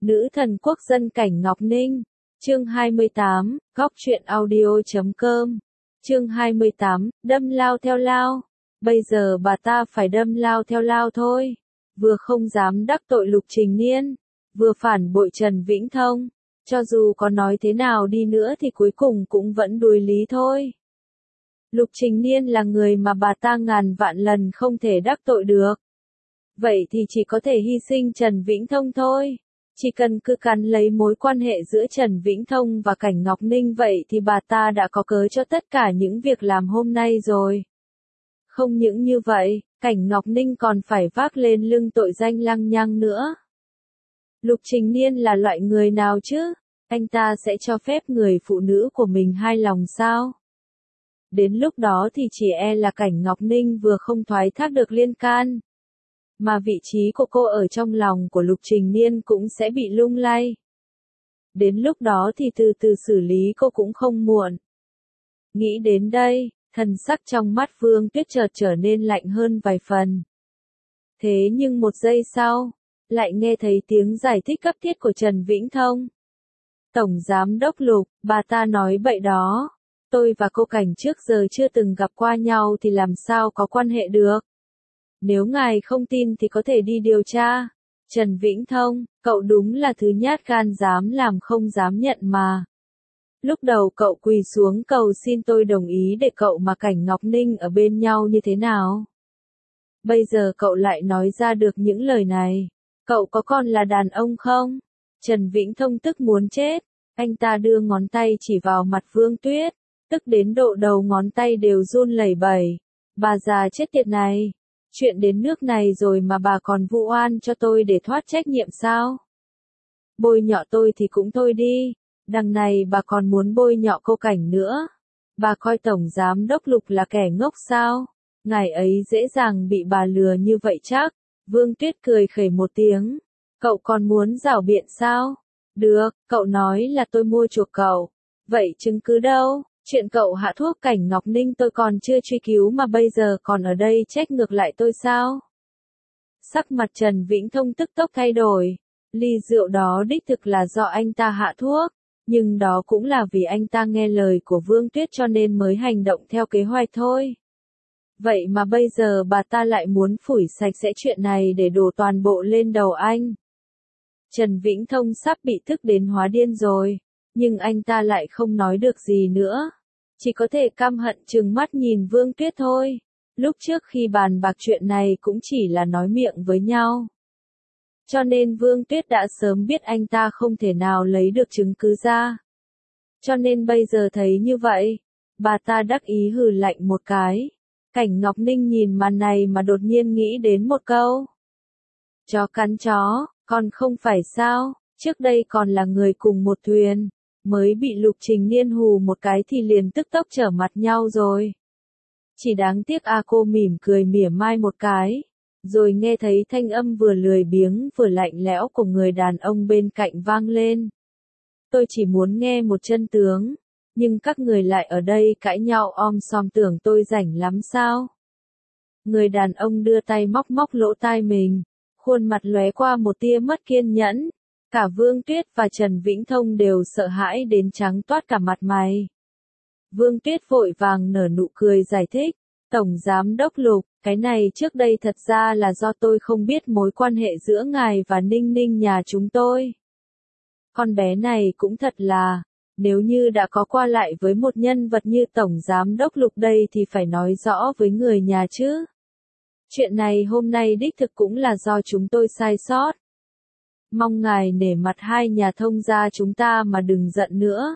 Nữ thần quốc dân Cảnh Ngọc Ninh. Chương 28, góc truyện audio.com. Chương 28, đâm lao theo lao. Bây giờ bà ta phải đâm lao theo lao thôi. Vừa không dám đắc tội Lục Trình Niên, vừa phản bội Trần Vĩnh Thông. Cho dù có nói thế nào đi nữa thì cuối cùng cũng vẫn đuổi lý thôi. Lục Trình Niên là người mà bà ta ngàn vạn lần không thể đắc tội được. Vậy thì chỉ có thể hy sinh Trần Vĩnh Thông thôi. Chỉ cần cứ cắn lấy mối quan hệ giữa Trần Vĩnh Thông và Cảnh Ngọc Ninh vậy thì bà ta đã có cớ cho tất cả những việc làm hôm nay rồi. Không những như vậy, Cảnh Ngọc Ninh còn phải vác lên lưng tội danh lăng nhăng nữa. Lục Trình Niên là loại người nào chứ? Anh ta sẽ cho phép người phụ nữ của mình hài lòng sao? Đến lúc đó thì chỉ e là Cảnh Ngọc Ninh vừa không thoái thác được liên can, mà vị trí của cô ở trong lòng của Lục Trình Niên cũng sẽ bị lung lay. Đến lúc đó thì từ từ xử lý cô cũng không muộn. Nghĩ đến đây, thần sắc trong mắt Vương Tuyết chợt trở nên lạnh hơn vài phần. Thế nhưng một giây sau, lại nghe thấy tiếng giải thích cấp thiết của Trần Vĩnh Thông. Tổng Giám đốc Lục, bà ta nói bậy đó. Tôi và cô Cảnh trước giờ chưa từng gặp qua nhau thì làm sao có quan hệ được. Nếu ngài không tin thì có thể đi điều tra. Trần Vĩnh Thông, cậu đúng là thứ nhát gan dám làm không dám nhận mà. Lúc đầu cậu quỳ xuống cầu xin tôi đồng ý để cậu và Cảnh Ngọc Ninh ở bên nhau như thế nào? Bây giờ cậu lại nói ra được những lời này. Cậu có còn là đàn ông không? Trần Vĩnh Thông tức muốn chết. Anh ta đưa ngón tay chỉ vào mặt Vương Tuyết, tức đến độ đầu ngón tay đều run lẩy bẩy. Bà già chết tiệt này. Chuyện đến nước này rồi mà bà còn vu oan cho tôi để thoát trách nhiệm sao? Bôi nhọ tôi thì cũng thôi đi. Đằng này bà còn muốn bôi nhọ cô Cảnh nữa. Bà coi Tổng Giám đốc Lục là kẻ ngốc sao? Ngài ấy dễ dàng bị bà lừa như vậy chắc? Vương Tuyết cười khẩy một tiếng. Cậu còn muốn giảo biện sao? Được, cậu nói là tôi mua chuộc cậu. Vậy chứng cứ đâu? Chuyện cậu hạ thuốc Cảnh Ngọc Ninh tôi còn chưa truy cứu mà bây giờ còn ở đây trách ngược lại tôi sao? Sắc mặt Trần Vĩnh Thông tức tốc thay đổi. Ly rượu đó đích thực là do anh ta hạ thuốc, nhưng đó cũng là vì anh ta nghe lời của Vương Tuyết cho nên mới hành động theo kế hoạch thôi. Vậy mà bây giờ bà ta lại muốn phủi sạch sẽ chuyện này để đổ toàn bộ lên đầu anh. Trần Vĩnh Thông sắp bị tức đến hóa điên rồi, nhưng anh ta lại không nói được gì nữa. Chỉ có thể căm hận trừng mắt nhìn Vương Tuyết thôi. Lúc trước khi bàn bạc chuyện này cũng chỉ là nói miệng với nhau. Cho nên Vương Tuyết đã sớm biết anh ta không thể nào lấy được chứng cứ ra. Cho nên bây giờ thấy như vậy, bà ta đắc ý hừ lạnh một cái. Cảnh Ngọc Ninh nhìn màn này mà đột nhiên nghĩ đến một câu. Chó cắn chó, còn không phải sao, trước đây còn là người cùng một thuyền, mới bị Lục Trình Niên hù một cái thì liền tức tốc trở mặt nhau rồi. Chỉ đáng tiếc cô mỉm cười mỉa mai một cái, rồi nghe thấy thanh âm vừa lười biếng vừa lạnh lẽo của người đàn ông bên cạnh vang lên. Tôi chỉ muốn nghe một chân tướng, nhưng các người lại ở đây cãi nhau om sòm tưởng tôi rảnh lắm sao? Người đàn ông đưa tay móc móc lỗ tai mình, khuôn mặt lóe qua một tia mất kiên nhẫn. Cả Vương Tuyết và Trần Vĩnh Thông đều sợ hãi đến trắng toát cả mặt mày. Vương Tuyết vội vàng nở nụ cười giải thích. Tổng Giám đốc Lục, cái này trước đây thật ra là do tôi không biết mối quan hệ giữa ngài và Ninh Ninh nhà chúng tôi. Con bé này cũng thật là, nếu như đã có qua lại với một nhân vật như Tổng Giám đốc Lục đây thì phải nói rõ với người nhà chứ. Chuyện này hôm nay đích thực cũng là do chúng tôi sai sót. Mong ngài nể mặt hai nhà thông gia chúng ta mà đừng giận nữa.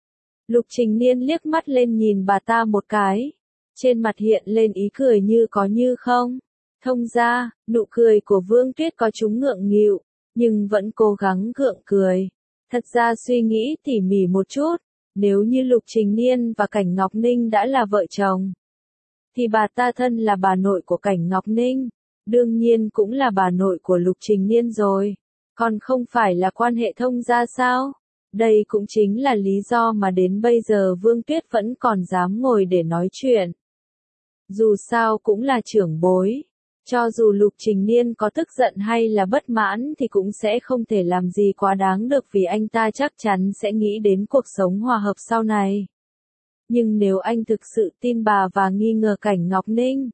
Lục Trình Niên liếc mắt lên nhìn bà ta một cái. Trên mặt hiện lên ý cười như có như không. Thông gia, nụ cười của Vương Tuyết có chúng ngượng nghịu, nhưng vẫn cố gắng gượng cười. Thật ra suy nghĩ tỉ mỉ một chút, nếu như Lục Trình Niên và Cảnh Ngọc Ninh đã là vợ chồng, thì bà ta thân là bà nội của Cảnh Ngọc Ninh, đương nhiên cũng là bà nội của Lục Trình Niên rồi. Còn không phải là quan hệ thông gia sao? Đây cũng chính là lý do mà đến bây giờ Vương Tuyết vẫn còn dám ngồi để nói chuyện. Dù sao cũng là trưởng bối, Cho dù Lục Trình Niên có tức giận hay là bất mãn thì cũng sẽ không thể làm gì quá đáng được vì anh ta chắc chắn sẽ nghĩ đến cuộc sống hòa hợp sau này. Nhưng nếu anh thực sự tin bà và nghi ngờ Cảnh Ngọc Ninh,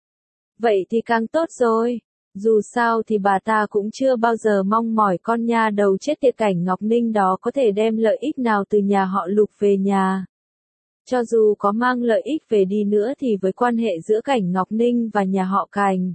vậy thì càng tốt rồi. Dù sao thì bà ta cũng chưa bao giờ mong mỏi con nha đầu chết tiệt Cảnh Ngọc Ninh đó có thể đem lợi ích nào từ nhà họ Lục về nhà. Cho dù có mang lợi ích về đi nữa thì với quan hệ giữa Cảnh Ngọc Ninh và nhà họ Cảnh,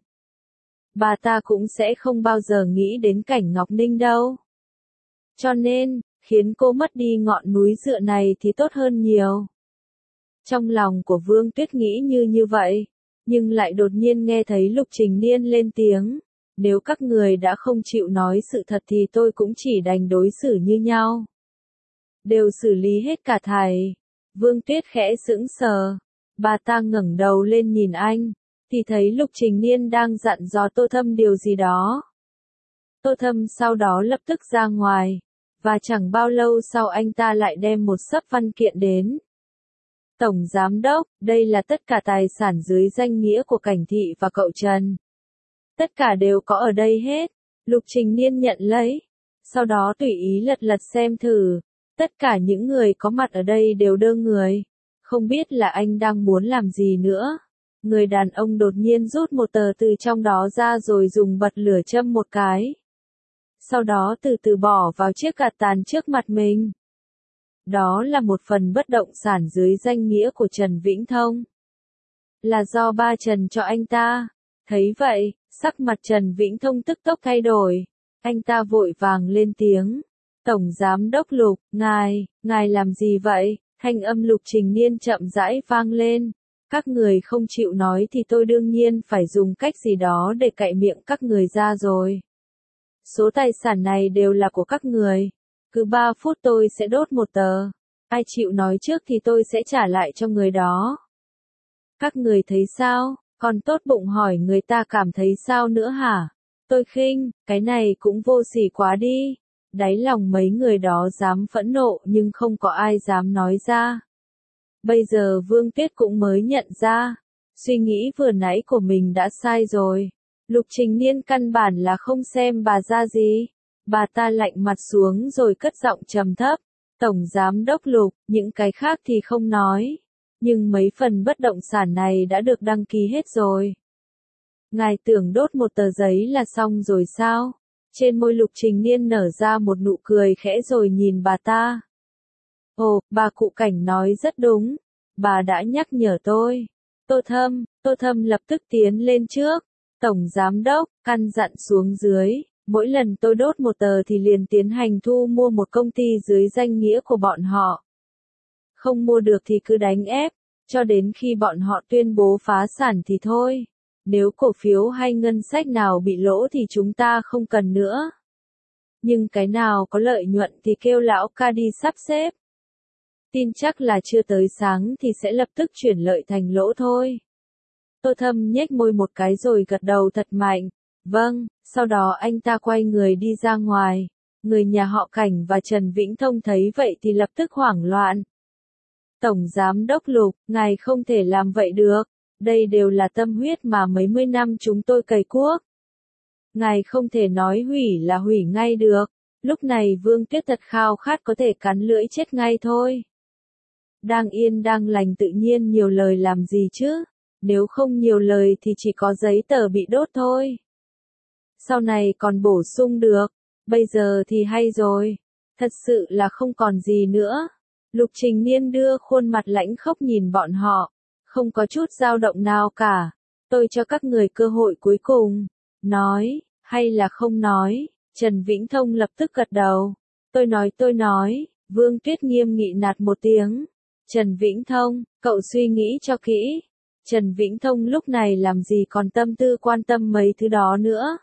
bà ta cũng sẽ không bao giờ nghĩ đến Cảnh Ngọc Ninh đâu. Cho nên, khiến cô mất đi ngọn núi dựa này thì tốt hơn nhiều. Trong lòng của Vương Tuyết nghĩ như vậy, nhưng lại đột nhiên nghe thấy Lục Trình Niên lên tiếng. Nếu các người đã không chịu nói sự thật thì tôi cũng chỉ đành đối xử như nhau. Đều xử lý hết cả thầy. Vương Tuyết khẽ sững sờ. Bà ta ngẩng đầu lên nhìn anh, thì thấy Lục Trình Niên đang dặn dò Tô Thâm điều gì đó. Tô Thâm sau đó lập tức ra ngoài, và chẳng bao lâu sau anh ta lại đem một xấp văn kiện đến. Tổng Giám Đốc, đây là tất cả tài sản dưới danh nghĩa của Cảnh Thị và cậu Trần. Tất cả đều có ở đây hết. Lục Trình Niên nhận lấy. Sau đó tùy ý lật xem thử. Tất cả những người có mặt ở đây đều đơ người. Không biết là anh đang muốn làm gì nữa. Người đàn ông đột nhiên rút một tờ từ trong đó ra rồi dùng bật lửa châm một cái. Sau đó từ từ bỏ vào chiếc gạt tàn trước mặt mình. Đó là một phần bất động sản dưới danh nghĩa của Trần Vĩnh Thông. Là do ba Trần cho anh ta. Thấy vậy, sắc mặt Trần Vĩnh Thông tức tốc thay đổi. Anh ta vội vàng lên tiếng. Tổng Giám Đốc Lục, ngài làm gì vậy? Thanh âm Lục Trình Niên chậm rãi vang lên. Các người không chịu nói thì tôi đương nhiên phải dùng cách gì đó để cạy miệng các người ra rồi. Số tài sản này đều là của các người. Cứ 3 phút tôi sẽ đốt một tờ. Ai chịu nói trước thì tôi sẽ trả lại cho người đó. Các người thấy sao? Còn tốt bụng hỏi người ta cảm thấy sao nữa hả? Tôi khinh, cái này cũng vô sỉ quá đi. Đáy lòng mấy người đó dám phẫn nộ nhưng không có ai dám nói ra. Bây giờ Vương Tuyết cũng mới nhận ra. Suy nghĩ vừa nãy của mình đã sai rồi. Lục Trình Niên căn bản là không xem bà ra gì. Bà ta lạnh mặt xuống rồi cất giọng trầm thấp. Tổng Giám Đốc Lục, những cái khác thì không nói. Nhưng mấy phần bất động sản này đã được đăng ký hết rồi. Ngài tưởng đốt một tờ giấy là xong rồi sao? Trên môi Lục Trình Niên nở ra một nụ cười khẽ rồi nhìn bà ta. Ồ, bà cụ Cảnh nói rất đúng. Bà đã nhắc nhở tôi. Tô Thâm lập tức tiến lên trước. Tổng Giám Đốc, căn dặn xuống dưới. Mỗi lần tôi đốt một tờ thì liền tiến hành thu mua một công ty dưới danh nghĩa của bọn họ. Không mua được thì cứ đánh ép, cho đến khi bọn họ tuyên bố phá sản thì thôi. Nếu cổ phiếu hay ngân sách nào bị lỗ thì chúng ta không cần nữa. Nhưng cái nào có lợi nhuận thì kêu lão ca đi sắp xếp. Tin chắc là chưa tới sáng thì sẽ lập tức chuyển lợi thành lỗ thôi. Tô Thâm nhếch môi một cái rồi gật đầu thật mạnh. Vâng, sau đó anh ta quay người đi ra ngoài. Người nhà họ Cảnh và Trần Vĩnh Thông thấy vậy thì lập tức hoảng loạn. Tổng Giám Đốc Lục, ngài không thể làm vậy được. Đây đều là tâm huyết mà mấy mươi năm chúng tôi cày cuốc. Ngài không thể nói hủy là hủy ngay được. Lúc này Vương Tuyết thật khao khát có thể cắn lưỡi chết ngay thôi. Đang yên đang lành tự nhiên nhiều lời làm gì chứ? Nếu không nhiều lời thì chỉ có giấy tờ bị đốt thôi. Sau này còn bổ sung được. Bây giờ thì hay rồi. Thật sự là không còn gì nữa. Lục Trình Niên đưa khuôn mặt lãnh khốc nhìn bọn họ. Không có chút dao động nào cả. Tôi cho các người cơ hội cuối cùng. Nói, hay là không nói. Trần Vĩnh Thông lập tức gật đầu. Tôi nói. Vương Tuyết nghiêm nghị nạt một tiếng. Trần Vĩnh Thông, cậu suy nghĩ cho kỹ. Trần Vĩnh Thông lúc này làm gì còn tâm tư quan tâm mấy thứ đó nữa.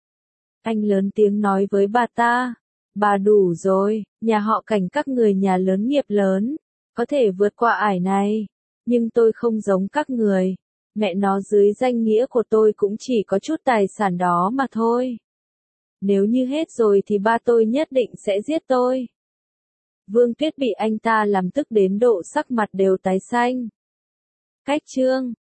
Anh lớn tiếng nói với bà ta. Bà đủ rồi, nhà họ Cảnh các người nhà lớn nghiệp lớn. Có thể vượt qua ải này. Nhưng tôi không giống các người. Mẹ nó dưới danh nghĩa của tôi cũng chỉ có chút tài sản đó mà thôi. Nếu như hết rồi thì ba tôi nhất định sẽ giết tôi. Vương Tuyết bị anh ta làm tức đến độ sắc mặt đều tái xanh. Cách chương